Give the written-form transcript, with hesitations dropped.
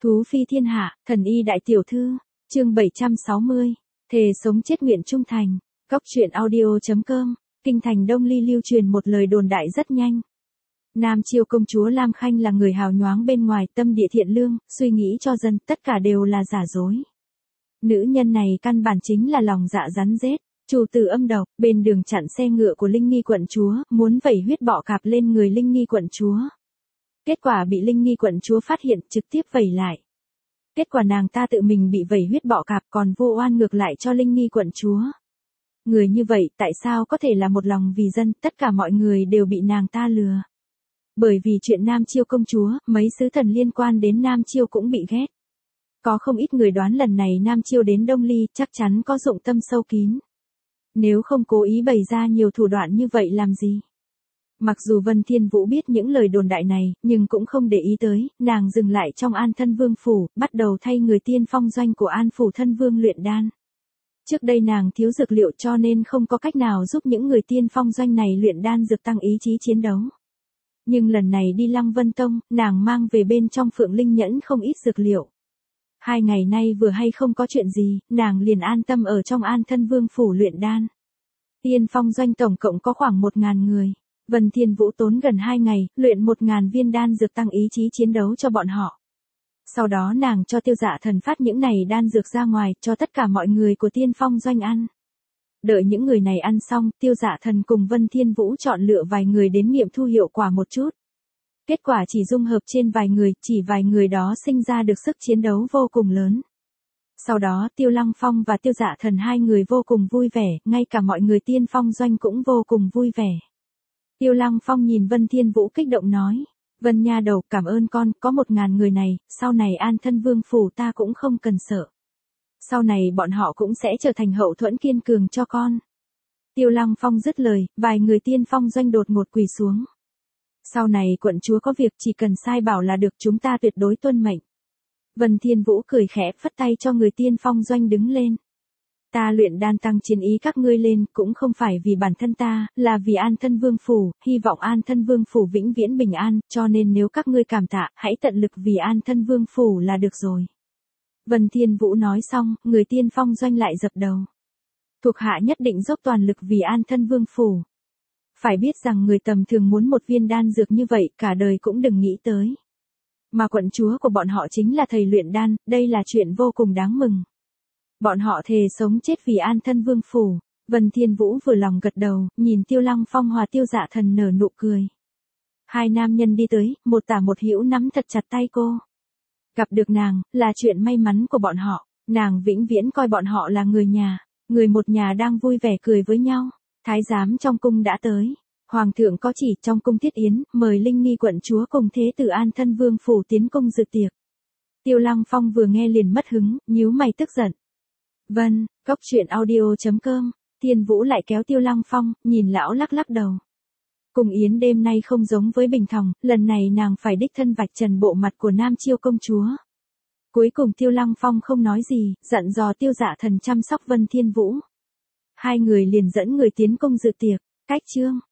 Thú phi thiên hạ, thần y đại tiểu thư, chương 760, thề sống chết nguyện trung thành, Cóc truyện audio.com, kinh thành Đông Ly lưu truyền một lời đồn đại rất nhanh. Nam Chiêu công chúa Lam Khanh là người hào nhoáng bên ngoài, tâm địa thiện lương, suy nghĩ cho dân, tất cả đều là giả dối. Nữ nhân này căn bản chính là lòng dạ rắn rết, chủ tử âm độc, bên đường chặn xe ngựa của Linh Nghi quận chúa, muốn vẩy huyết bọ cạp lên người Linh Nghi quận chúa. Kết quả bị Linh Nghi quận chúa phát hiện, trực tiếp vẩy lại. Kết quả nàng ta tự mình bị vẩy huyết bọ cạp còn vô oan ngược lại cho Linh Nghi quận chúa. Người như vậy tại sao có thể là một lòng vì dân, tất cả mọi người đều bị nàng ta lừa. Bởi vì chuyện Nam Chiêu công chúa, mấy sứ thần liên quan đến Nam Chiêu cũng bị ghét. Có không ít người đoán lần này Nam Chiêu đến Đông Ly chắc chắn có dụng tâm sâu kín. Nếu không cố ý bày ra nhiều thủ đoạn như vậy làm gì? Mặc dù Vân Thiên Vũ biết những lời đồn đại này, nhưng cũng không để ý tới, nàng dừng lại trong An Thân Vương phủ, bắt đầu thay người tiên phong doanh của An phủ thân vương luyện đan. Trước đây nàng thiếu dược liệu cho nên không có cách nào giúp những người tiên phong doanh này luyện đan dược tăng ý chí chiến đấu. Nhưng lần này đi Lăng Vân Tông, nàng mang về bên trong Phượng Linh Nhẫn không ít dược liệu. 2 ngày nay vừa hay không có chuyện gì, nàng liền an tâm ở trong An Thân Vương phủ luyện đan. Tiên phong doanh tổng cộng có khoảng 1.000 người. Vân Thiên Vũ tốn gần 2 ngày, luyện 1.000 viên đan dược tăng ý chí chiến đấu cho bọn họ. Sau đó nàng cho Tiêu Dạ Thần phát những này đan dược ra ngoài, cho tất cả mọi người của tiên phong doanh ăn. Đợi những người này ăn xong, Tiêu Dạ Thần cùng Vân Thiên Vũ chọn lựa vài người đến nghiệm thu hiệu quả một chút. Kết quả chỉ dung hợp trên vài người, chỉ vài người đó sinh ra được sức chiến đấu vô cùng lớn. Sau đó Tiêu Lăng Phong và Tiêu Dạ Thần hai người vô cùng vui vẻ, ngay cả mọi người tiên phong doanh cũng vô cùng vui vẻ. Tiêu Lăng Phong nhìn Vân Thiên Vũ kích động nói, Vân nha đầu cảm ơn con, có 1.000 người này, sau này An Thân Vương phủ ta cũng không cần sợ. Sau này bọn họ cũng sẽ trở thành hậu thuẫn kiên cường cho con. Tiêu Lăng Phong dứt lời, vài người tiên phong doanh đột ngột quỳ xuống. Sau này quận chúa có việc chỉ cần sai bảo là được, chúng ta tuyệt đối tuân mệnh. Vân Thiên Vũ cười khẽ phất tay cho người tiên phong doanh đứng lên. Ta luyện đan tăng chiến ý các ngươi lên, cũng không phải vì bản thân ta, là vì An Thân Vương phủ, hy vọng An Thân Vương phủ vĩnh viễn bình an, cho nên nếu các ngươi cảm tạ, hãy tận lực vì An Thân Vương phủ là được rồi. Vân Thiên Vũ nói xong, người tiên phong doanh lại dập đầu. Thuộc hạ nhất định dốc toàn lực vì An Thân Vương phủ. Phải biết rằng người tầm thường muốn một viên đan dược như vậy, cả đời cũng đừng nghĩ tới. Mà quận chúa của bọn họ chính là thầy luyện đan, đây là chuyện vô cùng đáng mừng. Bọn họ thề sống chết vì An Thân Vương phủ. Vân Thiên Vũ vừa lòng gật đầu, nhìn Tiêu Lăng Phong hòa Tiêu Dạ Thần nở nụ cười. Hai nam nhân đi tới, một tả một hữu nắm thật chặt tay cô. Gặp được nàng, là chuyện may mắn của bọn họ, nàng vĩnh viễn coi bọn họ là người nhà, người một nhà đang vui vẻ cười với nhau. Thái giám trong cung đã tới. Hoàng thượng có chỉ trong cung thiết yến, mời Linh Nghi quận chúa cùng thế tử An Thân Vương phủ tiến cung dự tiệc. Tiêu Lăng Phong vừa nghe liền mất hứng, nhíu mày tức giận. Vân, Cóc truyện audio.com, Thiên Vũ lại kéo Tiêu Lăng Phong, nhìn lão lắc lắc đầu. Cung yến đêm nay không giống với bình thường, lần này nàng phải đích thân vạch trần bộ mặt của Nam Chiêu công chúa. Cuối cùng Tiêu Lăng Phong không nói gì, dặn dò Tiêu Dạ Thần chăm sóc Vân Thiên Vũ. Hai người liền dẫn người tiến cung dự tiệc, cách chương.